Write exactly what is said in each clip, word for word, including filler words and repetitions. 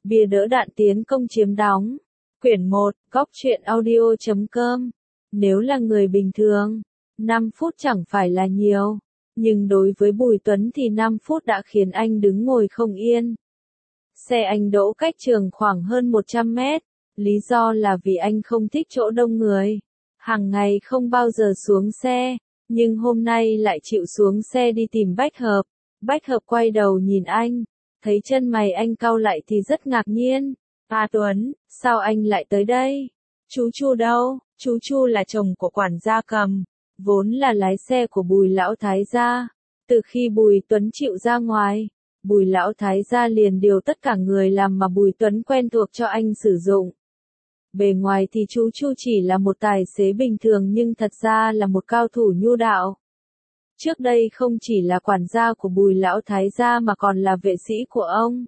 Bia đỡ đạn tiến công chiếm đóng. Quyển một, góc truyện audio chấm com. Nếu là người bình thường, năm phút chẳng phải là nhiều. Nhưng đối với Bùi Tuấn thì năm phút đã khiến anh đứng ngồi không yên. Xe anh đỗ cách trường khoảng hơn một trăm mét. Lý do là vì anh không thích chỗ đông người. Hàng ngày không bao giờ xuống xe. Nhưng hôm nay lại chịu xuống xe đi tìm Bách Hợp. Bách Hợp quay đầu nhìn anh. Thấy chân mày anh cau lại thì rất ngạc nhiên. À Tuấn, sao anh lại tới đây? Chú Chu đâu? Chú Chu là chồng của quản gia Cầm, vốn là lái xe của Bùi Lão Thái gia. Từ khi Bùi Tuấn chịu ra ngoài, Bùi Lão Thái gia liền điều tất cả người làm mà Bùi Tuấn quen thuộc cho anh sử dụng. Bề ngoài thì chú Chu chỉ là một tài xế bình thường nhưng thật ra là một cao thủ nhu đạo. Trước đây không chỉ là quản gia của Bùi Lão Thái gia mà còn là vệ sĩ của ông.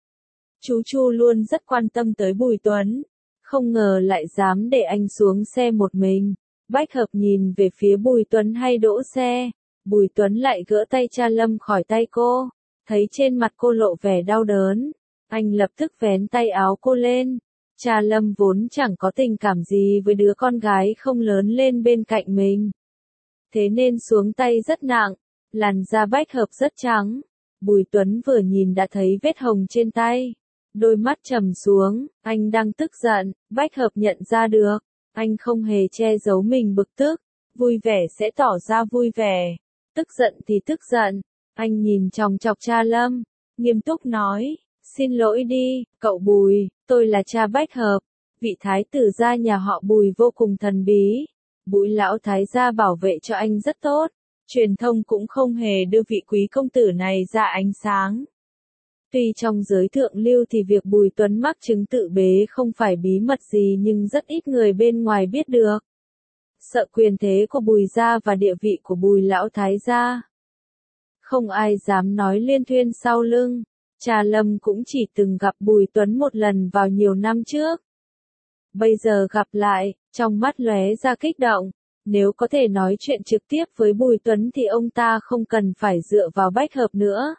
Chú Chu luôn rất quan tâm tới Bùi Tuấn, không ngờ lại dám để anh xuống xe một mình. Bách Hợp nhìn về phía Bùi Tuấn hay đỗ xe, Bùi Tuấn lại gỡ tay cha Lâm khỏi tay cô, thấy trên mặt cô lộ vẻ đau đớn, anh lập tức vén tay áo cô lên. Cha Lâm vốn chẳng có tình cảm gì với đứa con gái không lớn lên bên cạnh mình. Thế nên xuống tay rất nặng, làn da Bách Hợp rất trắng. Bùi Tuấn vừa nhìn đã thấy vết hồng trên tay. Đôi mắt trầm xuống, anh đang tức giận, Bách Hợp nhận ra được. Anh không hề che giấu mình bực tức, vui vẻ sẽ tỏ ra vui vẻ, tức giận thì tức giận. Anh nhìn chòng chọc cha Lâm, nghiêm túc nói, xin lỗi đi, cậu Bùi, tôi là cha Bách Hợp. Vị thái tử gia nhà họ Bùi vô cùng thần bí. Bùi Lão Thái gia bảo vệ cho anh rất tốt, truyền thông cũng không hề đưa vị quý công tử này ra ánh sáng. Tuy trong giới thượng lưu thì việc Bùi Tuấn mắc chứng tự bế không phải bí mật gì nhưng rất ít người bên ngoài biết được. Sợ quyền thế của Bùi gia và địa vị của Bùi Lão Thái gia, không ai dám nói liên thuyên sau lưng. Cha Lâm cũng chỉ từng gặp Bùi Tuấn một lần vào nhiều năm trước. Bây giờ gặp lại, trong mắt lóe ra kích động. Nếu có thể nói chuyện trực tiếp với Bùi Tuấn thì ông ta không cần phải dựa vào Bách Hợp nữa.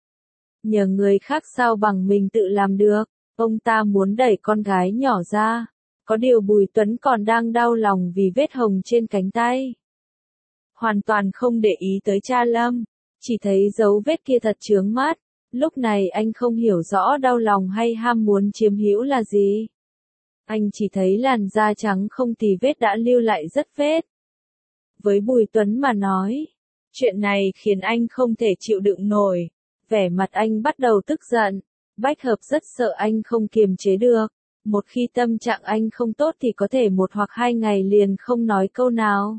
Nhờ người khác sao bằng mình tự làm được, ông ta muốn đẩy con gái nhỏ ra. Có điều Bùi Tuấn còn đang đau lòng vì vết hồng trên cánh tay. Hoàn toàn không để ý tới cha Lâm, chỉ thấy dấu vết kia thật chướng mắt. Lúc này anh không hiểu rõ đau lòng hay ham muốn chiếm hữu là gì. Anh chỉ thấy làn da trắng không tì vết đã lưu lại rất vết. Với Bùi Tuấn mà nói, chuyện này khiến anh không thể chịu đựng nổi. Vẻ mặt anh bắt đầu tức giận. Bách Hợp rất sợ anh không kiềm chế được. Một khi tâm trạng anh không tốt thì có thể một hoặc hai ngày liền không nói câu nào.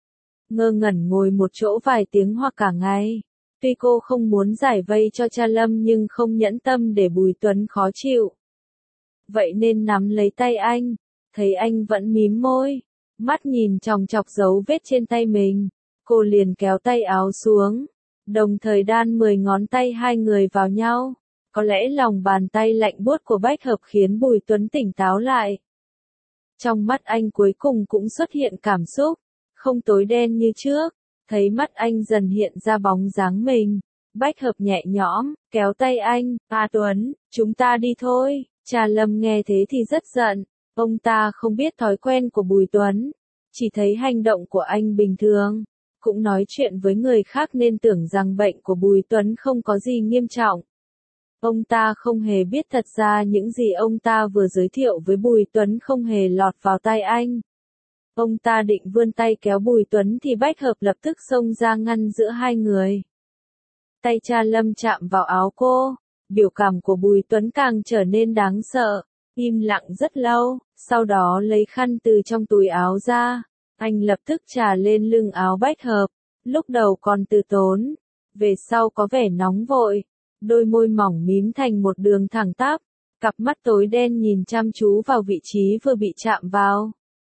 Ngơ ngẩn ngồi một chỗ vài tiếng hoặc cả ngày. Tuy cô không muốn giải vây cho cha Lâm nhưng không nhẫn tâm để Bùi Tuấn khó chịu. Vậy nên nắm lấy tay anh, thấy anh vẫn mím môi, mắt nhìn chòng chọc dấu vết trên tay mình. Cô liền kéo tay áo xuống, đồng thời đan mười ngón tay hai người vào nhau. Có lẽ lòng bàn tay lạnh buốt của Bách Hợp khiến Bùi Tuấn tỉnh táo lại. Trong mắt anh cuối cùng cũng xuất hiện cảm xúc, không tối đen như trước. Thấy mắt anh dần hiện ra bóng dáng mình, Bách Hợp nhẹ nhõm, kéo tay anh, à Tuấn, chúng ta đi thôi. Cha Lâm nghe thế thì rất giận, ông ta không biết thói quen của Bùi Tuấn, chỉ thấy hành động của anh bình thường, cũng nói chuyện với người khác nên tưởng rằng bệnh của Bùi Tuấn không có gì nghiêm trọng. Ông ta không hề biết thật ra những gì ông ta vừa giới thiệu với Bùi Tuấn không hề lọt vào tai anh. Ông ta định vươn tay kéo Bùi Tuấn thì Bách Hợp lập tức xông ra ngăn giữa hai người. Tay cha Lâm chạm vào áo cô, biểu cảm của Bùi Tuấn càng trở nên đáng sợ, im lặng rất lâu, sau đó lấy khăn từ trong túi áo ra, anh lập tức chà lên lưng áo Bách Hợp, lúc đầu còn từ tốn, về sau có vẻ nóng vội, đôi môi mỏng mím thành một đường thẳng tắp, cặp mắt tối đen nhìn chăm chú vào vị trí vừa bị chạm vào.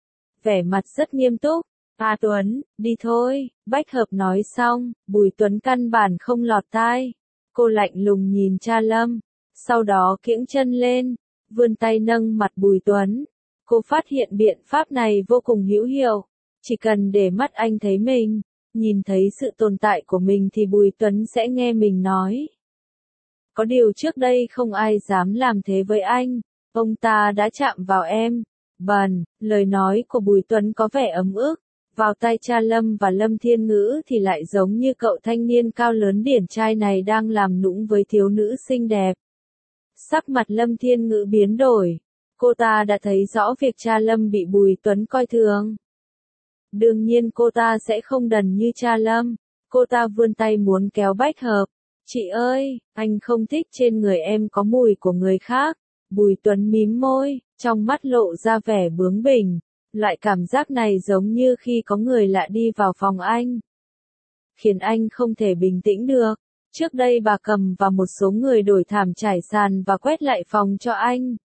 Vẻ mặt rất nghiêm túc, à Tuấn, đi thôi, Bách Hợp nói xong, Bùi Tuấn căn bản không lọt tai. Cô lạnh lùng nhìn cha Lâm, sau đó kiễng chân lên, vươn tay nâng mặt Bùi Tuấn. Cô phát hiện biện pháp này vô cùng hữu hiệu, chỉ cần để mắt anh thấy mình, nhìn thấy sự tồn tại của mình thì Bùi Tuấn sẽ nghe mình nói. Có điều trước đây không ai dám làm thế với anh. Ông ta đã chạm vào em. Bần, lời nói của Bùi Tuấn có vẻ ấm ức. Vào tay cha Lâm và Lâm Thiên Ngữ thì lại giống như cậu thanh niên cao lớn điển trai này đang làm nũng với thiếu nữ xinh đẹp. Sắc mặt Lâm Thiên Ngữ biến đổi. Cô ta đã thấy rõ việc cha Lâm bị Bùi Tuấn coi thường. Đương nhiên cô ta sẽ không đần như cha Lâm. Cô ta vươn tay muốn kéo Bách Hợp. Chị ơi, anh không thích trên người em có mùi của người khác. Bùi Tuấn mím môi, trong mắt lộ ra vẻ bướng bỉnh. Loại cảm giác này giống như khi có người lạ đi vào phòng anh. Khiến anh không thể bình tĩnh được. Trước đây bà Cầm và một số người đổi thảm trải sàn và quét lại phòng cho anh.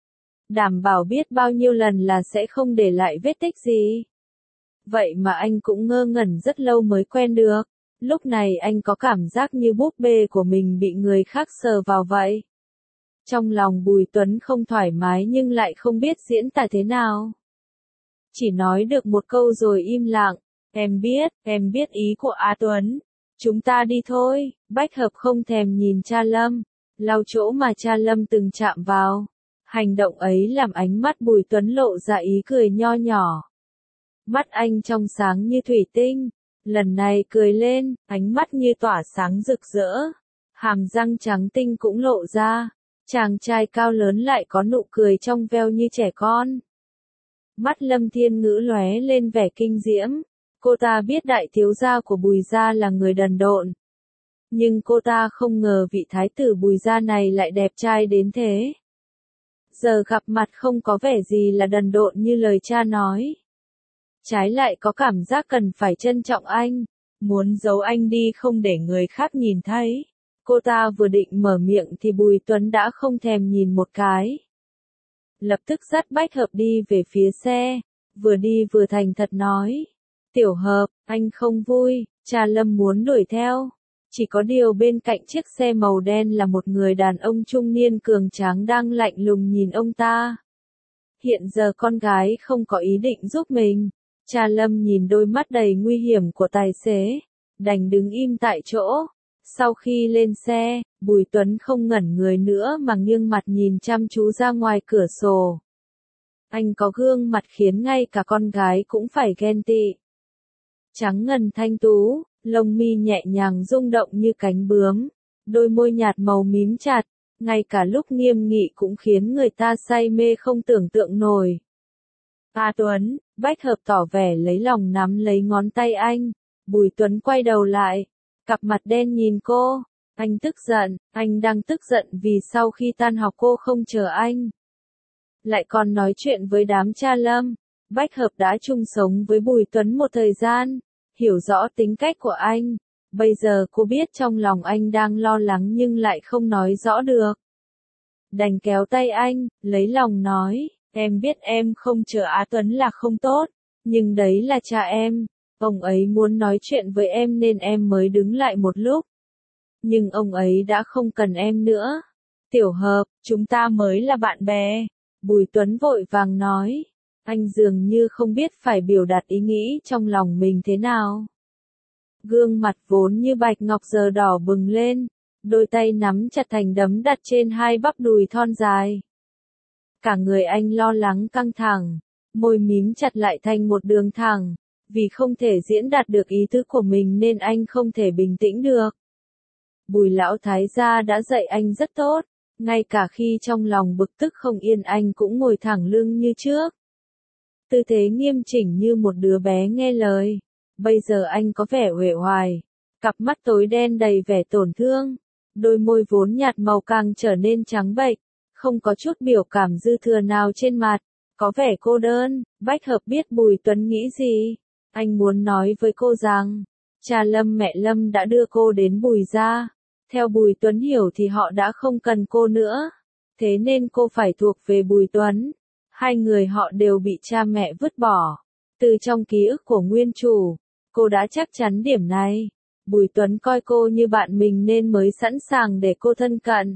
Đảm bảo biết bao nhiêu lần là sẽ không để lại vết tích gì. Vậy mà anh cũng ngơ ngẩn rất lâu mới quen được. Lúc này anh có cảm giác như búp bê của mình bị người khác sờ vào vậy. Trong lòng Bùi Tuấn không thoải mái nhưng lại không biết diễn tả thế nào. Chỉ nói được một câu rồi im lặng. Em biết, em biết ý của A Tuấn. Chúng ta đi thôi. Bách Hợp không thèm nhìn cha Lâm. Lau chỗ mà cha Lâm từng chạm vào. Hành động ấy làm ánh mắt Bùi Tuấn lộ ra ý cười nho nhỏ. Mắt anh trong sáng như thủy tinh. Lần này cười lên, ánh mắt như tỏa sáng rực rỡ. Hàm răng trắng tinh cũng lộ ra. Chàng trai cao lớn lại có nụ cười trong veo như trẻ con. Mắt Lâm Thiên Ngữ lóe lên vẻ kinh diễm. Cô ta biết đại thiếu gia của Bùi gia là người đần độn. Nhưng cô ta không ngờ vị thái tử Bùi gia này lại đẹp trai đến thế. Giờ gặp mặt không có vẻ gì là đần độn như lời cha nói. Trái lại có cảm giác cần phải trân trọng anh. Muốn giấu anh đi không để người khác nhìn thấy. Cô ta vừa định mở miệng thì Bùi Tuấn đã không thèm nhìn một cái. Lập tức dắt Bách Hợp đi về phía xe. Vừa đi vừa thành thật nói. Tiểu Hợp, anh không vui. Cha Lâm muốn đuổi theo. Chỉ có điều bên cạnh chiếc xe màu đen là một người đàn ông trung niên cường tráng đang lạnh lùng nhìn ông ta. Hiện giờ con gái không có ý định giúp mình. Cha Lâm nhìn đôi mắt đầy nguy hiểm của tài xế. Đành đứng im tại chỗ. Sau khi lên xe, Bùi Tuấn không ngẩn người nữa mà nghiêng mặt nhìn chăm chú ra ngoài cửa sổ. Anh có gương mặt khiến ngay cả con gái cũng phải ghen tị. Trắng ngần thanh tú, lông mi nhẹ nhàng rung động như cánh bướm, đôi môi nhạt màu mím chặt, ngay cả lúc nghiêm nghị cũng khiến người ta say mê không tưởng tượng nổi. A Tuấn, Bách Hợp tỏ vẻ lấy lòng nắm lấy ngón tay anh. Bùi Tuấn quay đầu lại, cặp mặt đen nhìn cô. Anh tức giận, anh đang tức giận vì sau khi tan học cô không chờ anh. Lại còn nói chuyện với đám cha Lâm. Bách Hợp đã chung sống với Bùi Tuấn một thời gian, hiểu rõ tính cách của anh. Bây giờ cô biết trong lòng anh đang lo lắng nhưng lại không nói rõ được. Đành kéo tay anh, lấy lòng nói, em biết em không chờ Á Tuấn là không tốt, nhưng đấy là cha em. Ông ấy muốn nói chuyện với em nên em mới đứng lại một lúc. Nhưng ông ấy đã không cần em nữa. Tiểu Hợp, chúng ta mới là bạn bè. Bùi Tuấn vội vàng nói. Anh dường như không biết phải biểu đạt ý nghĩ trong lòng mình thế nào. Gương mặt vốn như bạch ngọc giờ đỏ bừng lên. Đôi tay nắm chặt thành đấm đặt trên hai bắp đùi thon dài. Cả người anh lo lắng căng thẳng. Môi mím chặt lại thành một đường thẳng. Vì không thể diễn đạt được ý tứ của mình nên anh không thể bình tĩnh được. Bùi lão thái gia đã dạy anh rất tốt. Ngay cả khi trong lòng bực tức không yên anh cũng ngồi thẳng lưng như trước. Tư thế nghiêm chỉnh như một đứa bé nghe lời. Bây giờ anh có vẻ uể oải. Cặp mắt tối đen đầy vẻ tổn thương. Đôi môi vốn nhạt màu càng trở nên trắng bệch. Không có chút biểu cảm dư thừa nào trên mặt. Có vẻ cô đơn. Bách Hợp biết Bùi Tuấn nghĩ gì. Anh muốn nói với cô rằng, cha Lâm mẹ Lâm đã đưa cô đến Bùi gia. Theo Bùi Tuấn hiểu thì họ đã không cần cô nữa. Thế nên cô phải thuộc về Bùi Tuấn. Hai người họ đều bị cha mẹ vứt bỏ. Từ trong ký ức của nguyên chủ, cô đã chắc chắn điểm này. Bùi Tuấn coi cô như bạn mình nên mới sẵn sàng để cô thân cận.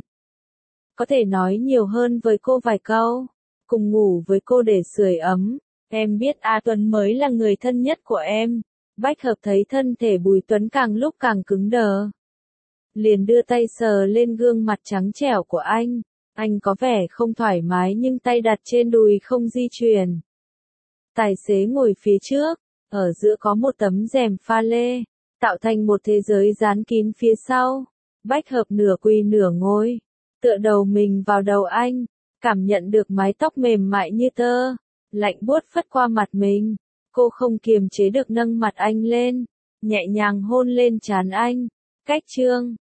Có thể nói nhiều hơn với cô vài câu. Cùng ngủ với cô để sưởi ấm. Em biết A Tuấn mới là người thân nhất của em. Bách Hợp thấy thân thể Bùi Tuấn càng lúc càng cứng đờ. liền đưa tay sờ lên gương mặt trắng trẻo của anh. Anh có vẻ không thoải mái nhưng tay đặt trên đùi không di chuyển. Tài xế ngồi phía trước, ở giữa có một tấm rèm pha lê, tạo thành một thế giới dán kín phía sau. Bách hợp nửa quỳ nửa ngồi, tựa đầu mình vào đầu anh, cảm nhận được mái tóc mềm mại như tơ, lạnh buốt phất qua mặt mình. Cô không kiềm chế được nâng mặt anh lên, nhẹ nhàng hôn lên trán anh. Cách chương